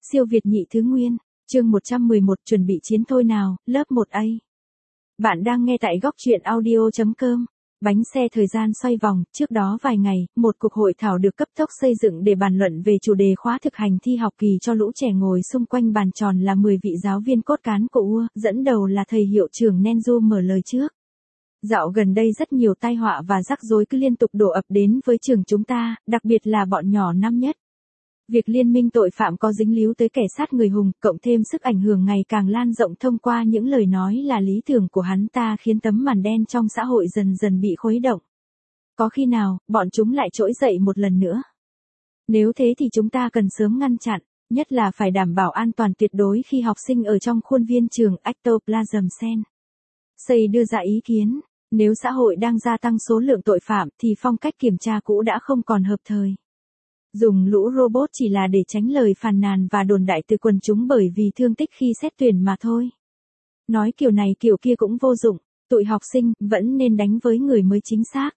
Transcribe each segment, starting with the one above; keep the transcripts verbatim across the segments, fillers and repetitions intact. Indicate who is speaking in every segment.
Speaker 1: Siêu Việt nhị thứ nguyên, chương một trăm mười một chuẩn bị chiến thôi nào, lớp một A. Bạn đang nghe tại góc truyện audio chấm com. Bánh xe thời gian xoay vòng, trước đó vài ngày, một cuộc hội thảo được cấp tốc xây dựng để bàn luận về chủ đề khóa thực hành thi học kỳ cho lũ trẻ ngồi xung quanh bàn tròn là mười vị giáo viên cốt cán của u a, dẫn đầu là thầy hiệu trưởng Nenju mở lời trước. Dạo gần đây rất nhiều tai họa và rắc rối cứ liên tục đổ ập đến với trường chúng ta, đặc biệt là bọn nhỏ năm nhất. Việc liên minh tội phạm có dính líu tới kẻ sát người hùng, cộng thêm sức ảnh hưởng ngày càng lan rộng thông qua những lời nói là lý tưởng của hắn ta khiến tấm màn đen trong xã hội dần dần bị khuấy động. Có khi nào, bọn chúng lại trỗi dậy một lần nữa? Nếu thế thì chúng ta cần sớm ngăn chặn, nhất là phải đảm bảo an toàn tuyệt đối khi học sinh ở trong khuôn viên trường Ectoplasm Sen. Xây đưa ra ý kiến, nếu xã hội đang gia tăng số lượng tội phạm thì phong cách kiểm tra cũ đã không còn hợp thời. Dùng lũ robot chỉ là để tránh lời phàn nàn và đồn đại từ quần chúng bởi vì thương tích khi xét tuyển mà thôi. Nói kiểu này kiểu kia cũng vô dụng, tụi học sinh vẫn nên đánh với người mới chính xác.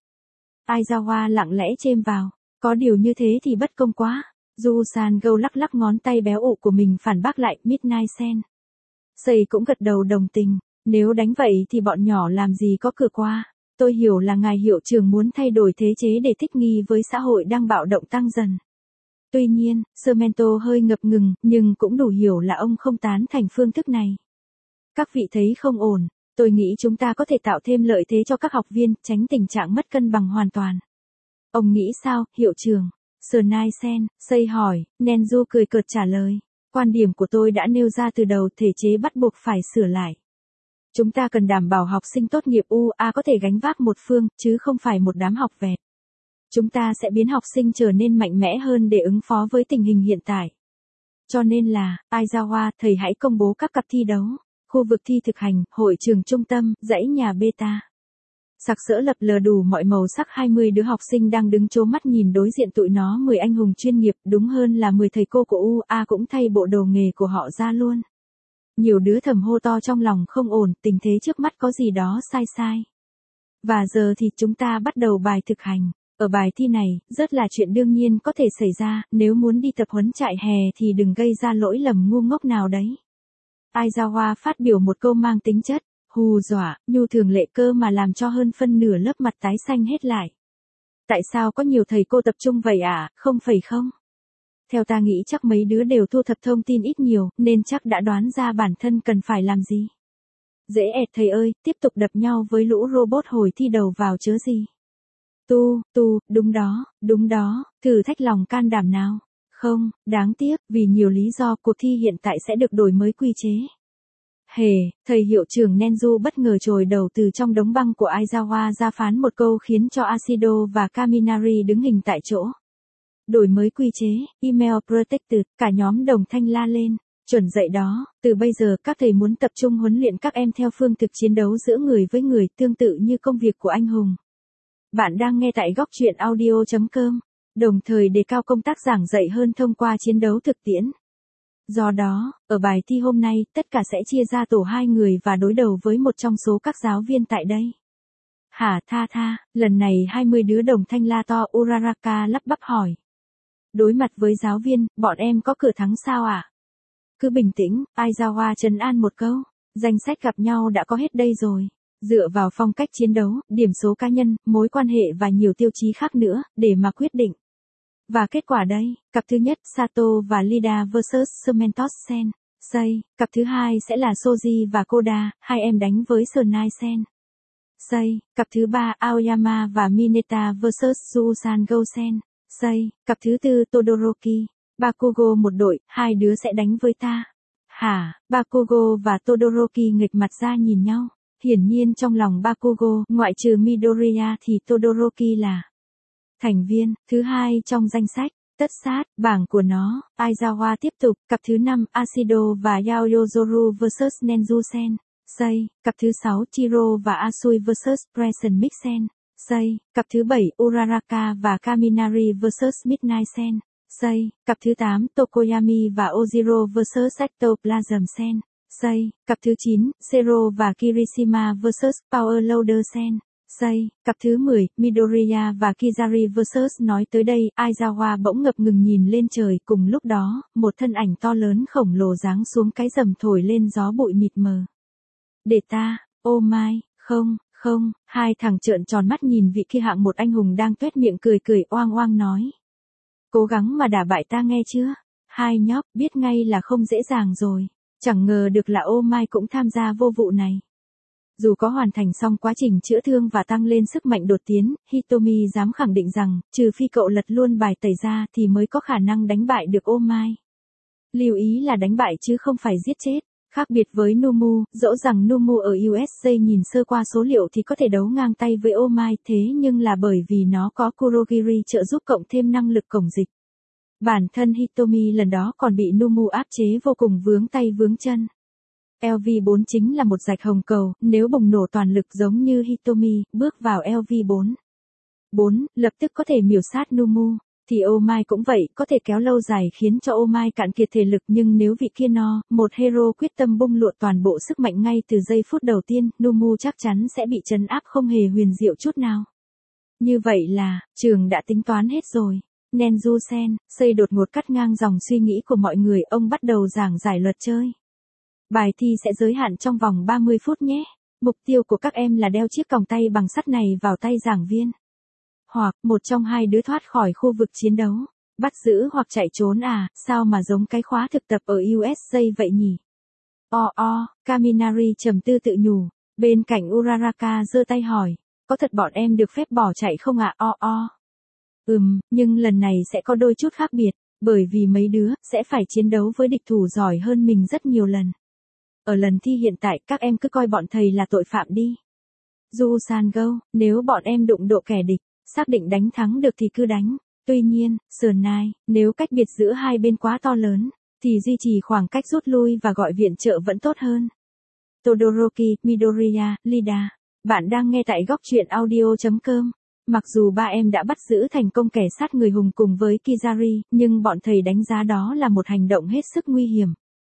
Speaker 1: Aizawa lặng lẽ chêm vào, có điều như thế thì bất công quá. Ju-san Go lắc lắc ngón tay béo ụ của mình phản bác lại Midnight Sen. Sầy cũng gật đầu đồng tình, nếu đánh vậy thì bọn nhỏ làm gì có cửa qua. Tôi hiểu là ngài hiệu trưởng muốn thay đổi thế chế để thích nghi với xã hội đang bạo động tăng dần. Tuy nhiên, Samantha hơi ngập ngừng, nhưng cũng đủ hiểu là ông không tán thành phương thức này. Các vị thấy không ổn, tôi nghĩ chúng ta có thể tạo thêm lợi thế cho các học viên, tránh tình trạng mất cân bằng hoàn toàn. Ông nghĩ sao, hiệu trưởng? Sunai Sen, Sei hỏi, Nenju cười cợt trả lời. Quan điểm của tôi đã nêu ra từ đầu, thể chế bắt buộc phải sửa lại. Chúng ta cần đảm bảo học sinh tốt nghiệp u a có thể gánh vác một phương, chứ không phải một đám học vẹt. Chúng ta sẽ biến học sinh trở nên mạnh mẽ hơn để ứng phó với tình hình hiện tại. Cho nên là, Aizawa, thầy hãy công bố các cặp thi đấu, khu vực thi thực hành, hội trường trung tâm, dãy nhà beta. Sặc sỡ lập lờ đủ mọi màu sắc hai mươi đứa học sinh đang đứng trố mắt nhìn đối diện tụi nó mười anh hùng chuyên nghiệp, đúng hơn là mười thầy cô của u a cũng thay bộ đồ nghề của họ ra luôn. Nhiều đứa thầm hô to trong lòng không ổn, tình thế trước mắt có gì đó sai sai. Và giờ thì chúng ta bắt đầu bài thực hành. Ở bài thi này, rất là chuyện đương nhiên có thể xảy ra, nếu muốn đi tập huấn trại hè thì đừng gây ra lỗi lầm ngu ngốc nào đấy. Aizawa phát biểu một câu mang tính chất, hù dọa, nhu thường lệ cơ mà làm cho hơn phân nửa lớp mặt tái xanh hết lại. Tại sao có nhiều thầy cô tập trung vậy ạ, à? Không phải không? Theo ta nghĩ chắc mấy đứa đều thu thập thông tin ít nhiều, nên chắc đã đoán ra bản thân cần phải làm gì. Dễ ẹt thầy ơi, tiếp tục đập nhau với lũ robot hồi thi đầu vào chớ gì. Tu, tu, đúng đó, đúng đó, thử thách lòng can đảm nào. Không, đáng tiếc, vì nhiều lý do cuộc thi hiện tại sẽ được đổi mới quy chế. Hề, thầy hiệu trưởng Nenju bất ngờ trồi đầu từ trong đống băng của Aizawa ra phán một câu khiến cho Asido và Kaminari đứng hình tại chỗ. Đổi mới quy chế, email protected, cả nhóm đồng thanh la lên. Chuẩn dậy đó, từ bây giờ các thầy muốn tập trung huấn luyện các em theo phương thực chiến đấu giữa người với người tương tự như công việc của anh hùng. Bạn đang nghe tại góc truyện audio chấm com, đồng thời đề cao công tác giảng dạy hơn thông qua chiến đấu thực tiễn. Do đó, ở bài thi hôm nay, tất cả sẽ chia ra tổ hai người và đối đầu với một trong số các giáo viên tại đây. Hả tha tha, lần này hai mươi đứa đồng thanh la to. Uraraka lắp bắp hỏi. Đối mặt với giáo viên, bọn em có cửa thắng sao ạ? À? Cứ bình tĩnh, Aizawa trấn an một câu, danh sách gặp nhau đã có hết đây rồi. Dựa vào phong cách chiến đấu, điểm số cá nhân, mối quan hệ và nhiều tiêu chí khác nữa, để mà quyết định. Và kết quả đây, cặp thứ nhất Sato và Lida versus Cementos Sen, Sei, cặp thứ hai sẽ là Soji và Koda, hai em đánh với Sunai Sen. Sei, cặp thứ ba Aoyama và Mineta versus Susan Go Sen, Sei, cặp thứ tư Todoroki, Bakugo một đội, hai đứa sẽ đánh với ta. Hả, Bakugo và Todoroki nghịch mặt ra nhìn nhau. Hiển nhiên trong lòng Bakugo, ngoại trừ Midoriya thì Todoroki là thành viên thứ hai trong danh sách. Tất sát, bảng của nó, Aizawa tiếp tục, cặp thứ năm Asido và Yaoyozoru versus Nenju Sen, Sei, cặp thứ sáu Chiro và Asui versus Present Mix Sen, Sei, cặp thứ bảy Uraraka và Kaminari versus Midnight Sen, Sei, cặp thứ tám Tokoyami và Ojiro versus Ectoplasm Sen, Sei, cặp thứ chín Zero và Kirishima versus Power Loader Sen, Say, cặp thứ mười, Midoriya và Kizari versus nói tới đây, Aizawa bỗng ngập ngừng nhìn lên trời, cùng lúc đó, một thân ảnh to lớn khổng lồ giáng xuống cái rầm thổi lên gió bụi mịt mờ. Để ta, ô mai, không, không, hai thằng trợn tròn mắt nhìn vị kia hạng một anh hùng đang tuét miệng cười cười oang oang nói. Cố gắng mà đả bại ta nghe chưa? Hai nhóc biết ngay là không dễ dàng rồi, chẳng ngờ được là ô mai cũng tham gia vô vụ này. Dù có hoàn thành xong quá trình chữa thương và tăng lên sức mạnh đột tiến, Hitomi dám khẳng định rằng, trừ phi cậu lật luôn bài tẩy ra thì mới có khả năng đánh bại được ô mai. Lưu ý là đánh bại chứ không phải giết chết. Khác biệt với Numu, dẫu rằng Numu ở u ét a nhìn sơ qua số liệu thì có thể đấu ngang tay với ô mai, thế nhưng là bởi vì nó có Kurogiri trợ giúp cộng thêm năng lực cổng dịch. Bản thân Hitomi lần đó còn bị Numu áp chế vô cùng vướng tay vướng chân. lờ vê bốn chính là một rạch hồng cầu, nếu bùng nổ toàn lực giống như Hitomi, bước vào lờ vê bốn. bốn, lập tức có thể miểu sát Numu, thì ô mai cũng vậy, có thể kéo lâu dài khiến cho ô mai cạn kiệt thể lực, nhưng nếu vị kia no, một hero quyết tâm bung lụa toàn bộ sức mạnh ngay từ giây phút đầu tiên, Numu chắc chắn sẽ bị trấn áp không hề huyền diệu chút nào. Như vậy là, trường đã tính toán hết rồi. Nenju Sen, Xây đột ngột cắt ngang dòng suy nghĩ của mọi người, ông bắt đầu giảng giải luật chơi. Bài thi sẽ giới hạn trong vòng ba mươi phút nhé. Mục tiêu của các em là đeo chiếc còng tay bằng sắt này vào tay giảng viên. Hoặc, một trong hai đứa thoát khỏi khu vực chiến đấu. Bắt giữ hoặc chạy trốn à, sao mà giống cái khóa thực tập ở u ét a vậy nhỉ? O o, Kaminari trầm tư tự nhủ. Bên cạnh Uraraka giơ tay hỏi. Có thật bọn em được phép bỏ chạy không ạ? O o. Ừm, nhưng lần này sẽ có đôi chút khác biệt. Bởi vì mấy đứa, sẽ phải chiến đấu với địch thủ giỏi hơn mình rất nhiều lần. Ở lần thi hiện tại các em cứ coi bọn thầy là tội phạm đi. Du San Go, nếu bọn em đụng độ kẻ địch, xác định đánh thắng được thì cứ đánh. Tuy nhiên, sườn nai, nếu cách biệt giữa hai bên quá to lớn, thì duy trì khoảng cách rút lui và gọi viện trợ vẫn tốt hơn. Todoroki, Midoriya, Lida. Bạn đang nghe tại góc truyện audio chấm com. Mặc dù ba em đã bắt giữ thành công kẻ sát người hùng cùng với Kizari, nhưng bọn thầy đánh giá đó là một hành động hết sức nguy hiểm.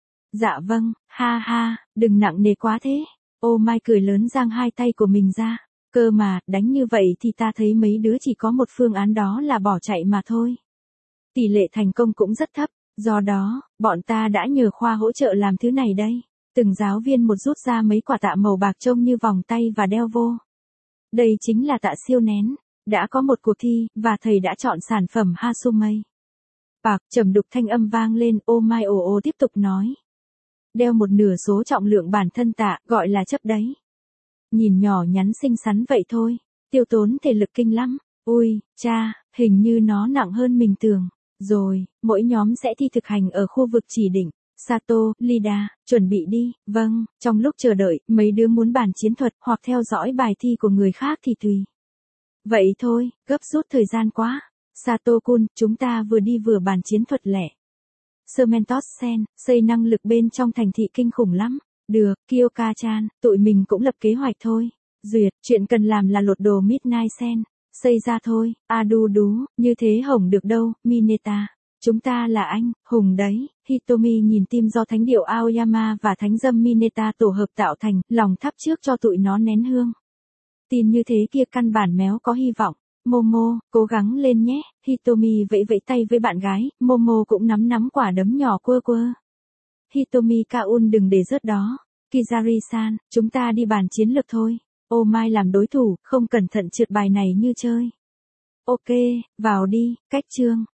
Speaker 1: Dạ vâng, ha ha, đừng nặng nề quá thế. Ô mai cười lớn giang hai tay của mình ra. Cơ mà, đánh như vậy thì ta thấy mấy đứa chỉ có một phương án, đó là bỏ chạy mà thôi. Tỷ lệ thành công cũng rất thấp, do đó, bọn ta đã nhờ khoa hỗ trợ làm thứ này đây. Từng giáo viên một rút ra mấy quả tạ màu bạc trông như vòng tay và đeo vô. Đây chính là tạ siêu nén. Đã có một cuộc thi, và thầy đã chọn sản phẩm Hasumei. Bạc, trầm đục thanh âm vang lên, ô mai ồ ồ tiếp tục nói. Đeo một nửa số trọng lượng bản thân tạ, gọi là chấp đấy. Nhìn nhỏ nhắn xinh xắn vậy thôi, tiêu tốn thể lực kinh lắm. Ui, cha, hình như nó nặng hơn mình tưởng. Rồi, mỗi nhóm sẽ thi thực hành ở khu vực chỉ định. Sato, Lida, chuẩn bị đi. Vâng, trong lúc chờ đợi, mấy đứa muốn bàn chiến thuật hoặc theo dõi bài thi của người khác thì tùy. Vậy thôi, gấp rút thời gian quá. Sato-kun, chúng ta vừa đi vừa bàn chiến thuật lẻ. Sermentos Sen, xây năng lực bên trong thành thị kinh khủng lắm. Được, Kyoka-chan, tụi mình cũng lập kế hoạch thôi. Duyệt, chuyện cần làm là lột đồ Midnight Sen. Xây ra thôi, a đu đú, như thế hổng được đâu, Mineta. Chúng ta là anh, hùng đấy. Hitomi nhìn tim do thánh điệu Aoyama và thánh dâm Mineta tổ hợp tạo thành, lòng thắp trước cho tụi nó nén hương. Tin như thế kia căn bản méo có hy vọng. Momo, cố gắng lên nhé. Hitomi vẫy vẫy tay với bạn gái, Momo cũng nắm nắm quả đấm nhỏ quơ quơ. Hitomi Kaun đừng để rớt đó. Kizari-san, chúng ta đi bàn chiến lược thôi. Ô mai làm đối thủ, không cẩn thận trượt bài này như chơi. Ok, vào đi, cách chương.